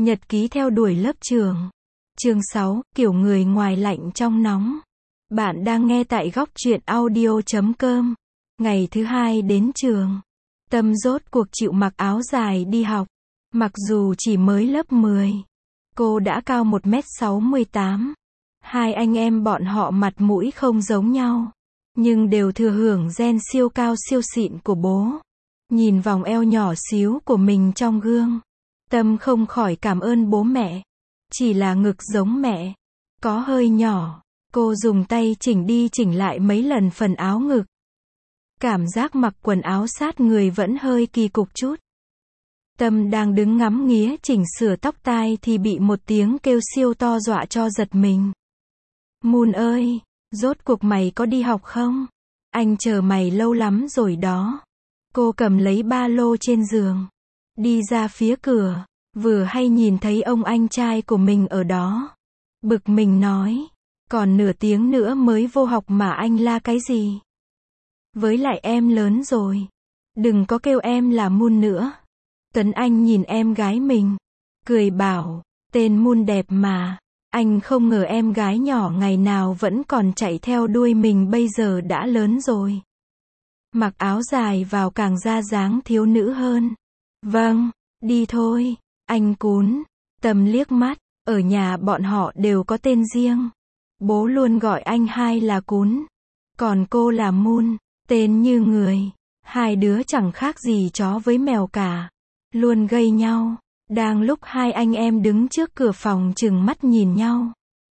Nhật ký theo đuổi lớp trường. Chương 6, kiểu người ngoài lạnh trong nóng. Bạn đang nghe tại góc truyện audio.com. Ngày thứ 2 đến trường. Tâm rốt cuộc chịu mặc áo dài đi học. Mặc dù chỉ mới lớp 10. Cô đã cao 1m68. Hai anh em bọn họ mặt mũi không giống nhau. Nhưng đều thừa hưởng gen siêu cao siêu xịn của bố. Nhìn vòng eo nhỏ xíu của mình trong gương. Tâm không khỏi cảm ơn bố mẹ. Chỉ là ngực giống mẹ. Có hơi nhỏ. Cô dùng tay chỉnh đi chỉnh lại mấy lần phần áo ngực. Cảm giác mặc quần áo sát người vẫn hơi kỳ cục chút. Tâm đang đứng ngắm nghía chỉnh sửa tóc tai thì bị một tiếng kêu siêu to dọa cho giật mình. Moon ơi, rốt cuộc mày có đi học không? Anh chờ mày lâu lắm rồi đó. Cô cầm lấy ba lô trên giường. Đi ra phía cửa. Vừa hay nhìn thấy ông anh trai của mình ở đó. Bực mình nói. Còn nửa tiếng nữa mới vô học mà anh la cái gì? Với lại em lớn rồi. Đừng có kêu em là Moon nữa. Tuấn Anh nhìn em gái mình. Cười bảo. Tên Moon đẹp mà. Anh không ngờ em gái nhỏ ngày nào vẫn còn chạy theo đuôi mình bây giờ đã lớn rồi. Mặc áo dài vào càng ra dáng thiếu nữ hơn. Vâng, đi thôi. Anh cún. Tâm liếc mắt. Ở nhà bọn họ đều có tên riêng. Bố luôn gọi anh hai là cún. Còn cô là Moon. Tên như người. Hai đứa chẳng khác gì chó với mèo cả. Luôn gây nhau. Đang lúc hai anh em đứng trước cửa phòng trừng mắt nhìn nhau.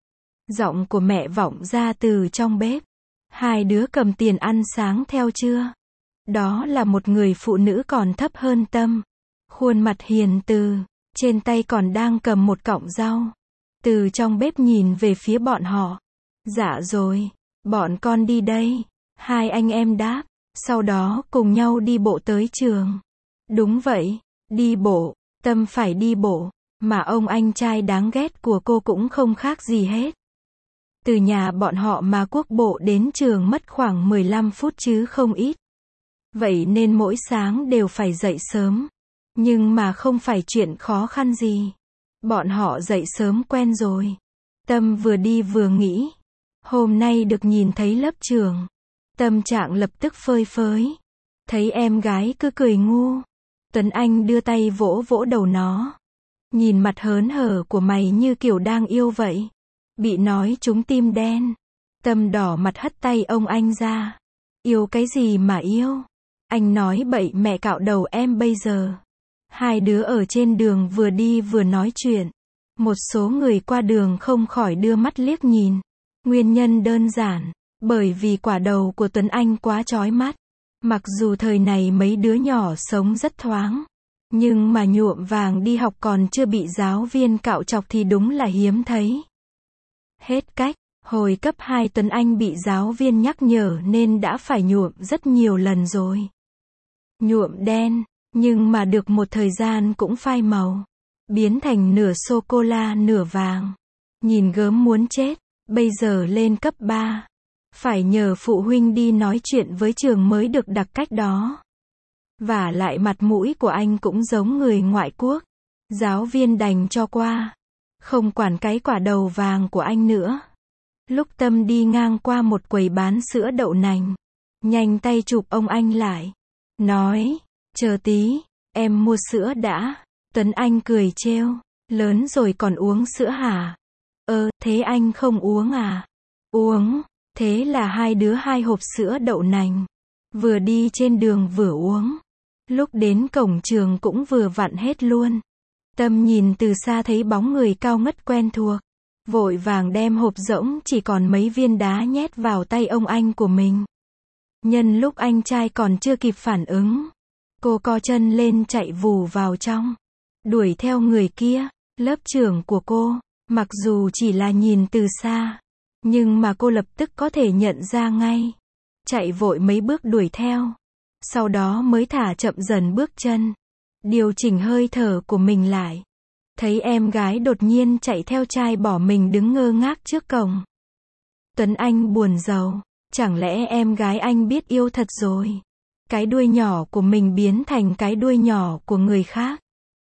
Giọng của mẹ vọng ra từ trong bếp. Hai đứa cầm tiền ăn sáng theo chưa? Đó là một người phụ nữ còn thấp hơn Tâm. Khuôn mặt hiền từ. Trên tay còn đang cầm một cọng rau. Từ trong bếp nhìn về phía bọn họ. Dạ rồi. Bọn con đi đây. Hai anh em đáp. Sau đó cùng nhau đi bộ tới trường. Đúng vậy. Đi bộ. Tâm phải đi bộ. Mà ông anh trai đáng ghét của cô cũng không khác gì hết. Từ nhà bọn họ mà quốc bộ đến trường mất khoảng 15 phút chứ không ít. Vậy nên mỗi sáng đều phải dậy sớm. Nhưng mà không phải chuyện khó khăn gì. Bọn họ dậy sớm quen rồi. Tâm vừa đi vừa nghĩ. Hôm nay được nhìn thấy lớp trường. Tâm trạng lập tức phơi phới. Thấy em gái cứ cười ngu. Tuấn Anh đưa tay vỗ vỗ đầu nó. Nhìn mặt hớn hở của mày như kiểu đang yêu vậy. Bị nói trúng tim đen. Tâm đỏ mặt hất tay ông anh ra. Yêu cái gì mà yêu? Anh nói bậy mẹ cạo đầu em bây giờ. Hai đứa ở trên đường vừa đi vừa nói chuyện. Một số người qua đường không khỏi đưa mắt liếc nhìn. Nguyên nhân đơn giản. Bởi vì quả đầu của Tuấn Anh quá chói mắt. Mặc dù thời này mấy đứa nhỏ sống rất thoáng. Nhưng mà nhuộm vàng đi học còn chưa bị giáo viên cạo chọc thì đúng là hiếm thấy. Hết cách, hồi cấp 2 Tuấn Anh bị giáo viên nhắc nhở nên đã phải nhuộm rất nhiều lần rồi. Nhuộm đen, nhưng mà được một thời gian cũng phai màu. Biến thành nửa sô-cô-la nửa vàng. Nhìn gớm muốn chết, bây giờ lên cấp 3. Phải nhờ phụ huynh đi nói chuyện với trường mới được đặc cách đó. Vả lại mặt mũi của anh cũng giống người ngoại quốc. Giáo viên đành cho qua. Không quản cái quả đầu vàng của anh nữa. Lúc Tâm đi ngang qua một quầy bán sữa đậu nành. Nhanh tay chụp ông anh lại. Nói, chờ tí, em mua sữa đã. Tuấn Anh cười trêu. Lớn rồi còn uống sữa hả? Thế anh không uống à? Uống. Thế là hai đứa 2 hộp sữa đậu nành. Vừa đi trên đường vừa uống. Lúc đến cổng trường cũng vừa vặn hết luôn. Tâm nhìn từ xa thấy bóng người cao ngất quen thuộc. Vội vàng đem hộp rỗng chỉ còn mấy viên đá nhét vào tay ông anh của mình. Nhân lúc anh trai còn chưa kịp phản ứng. Cô co chân lên chạy vù vào trong. Đuổi theo người kia, lớp trưởng của cô. Mặc dù chỉ là nhìn từ xa. Nhưng mà cô lập tức có thể nhận ra ngay. Chạy vội mấy bước đuổi theo. Sau đó mới thả chậm dần bước chân. Điều chỉnh hơi thở của mình lại. Thấy em gái đột nhiên chạy theo trai bỏ mình đứng ngơ ngác trước cổng. Tuấn Anh buồn rầu. Chẳng lẽ em gái anh biết yêu thật rồi? Cái đuôi nhỏ của mình biến thành cái đuôi nhỏ của người khác.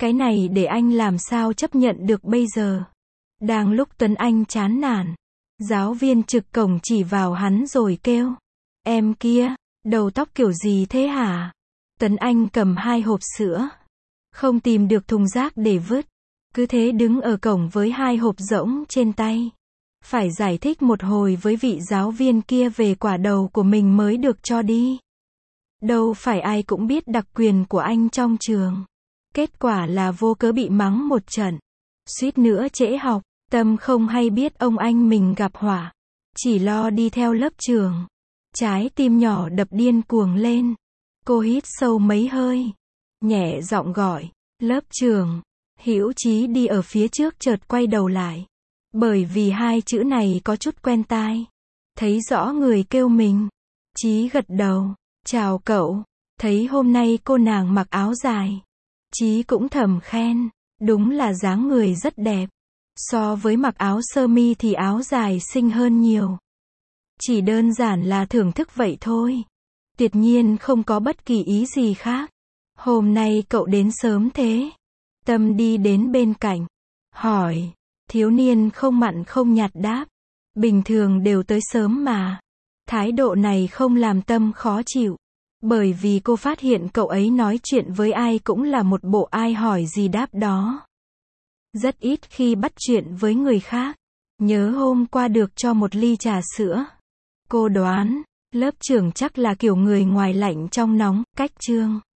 Cái này để anh làm sao chấp nhận được bây giờ. Đang lúc Tuấn Anh chán nản, giáo viên trực cổng chỉ vào hắn rồi kêu. Em kia, đầu tóc kiểu gì thế hả? Tuấn Anh cầm 2 hộp sữa. Không tìm được thùng rác để vứt. Cứ thế đứng ở cổng với 2 hộp rỗng trên tay. Phải giải thích một hồi với vị giáo viên kia về quả đầu của mình mới được cho đi. Đâu phải ai cũng biết đặc quyền của anh trong trường. Kết quả là vô cớ bị mắng một trận. Suýt nữa trễ học. Tâm không hay biết ông anh mình gặp họa. Chỉ lo đi theo lớp trường. Trái tim nhỏ đập điên cuồng lên. Cô hít sâu mấy hơi. Nhẹ giọng gọi. Lớp trường. Hữu Chí đi ở phía trước chợt quay đầu lại. Bởi vì 2 chữ này có chút quen tai. Thấy rõ người kêu mình. Chí gật đầu. Chào cậu. Thấy hôm nay cô nàng mặc áo dài. Chí cũng thầm khen. Đúng là dáng người rất đẹp. So với mặc áo sơ mi thì áo dài xinh hơn nhiều. Chỉ đơn giản là thưởng thức vậy thôi. Tuyệt nhiên không có bất kỳ ý gì khác. Hôm nay cậu đến sớm thế. Tâm đi đến bên cạnh. Hỏi. Thiếu niên không mặn không nhạt đáp. Bình thường đều tới sớm mà. Thái độ này không làm Tâm khó chịu. Bởi vì cô phát hiện cậu ấy nói chuyện với ai cũng là một bộ ai hỏi gì đáp đó. Rất ít khi bắt chuyện với người khác. Nhớ hôm qua được cho một ly trà sữa. Cô đoán, lớp trưởng chắc là kiểu người ngoài lạnh trong nóng, cách trương.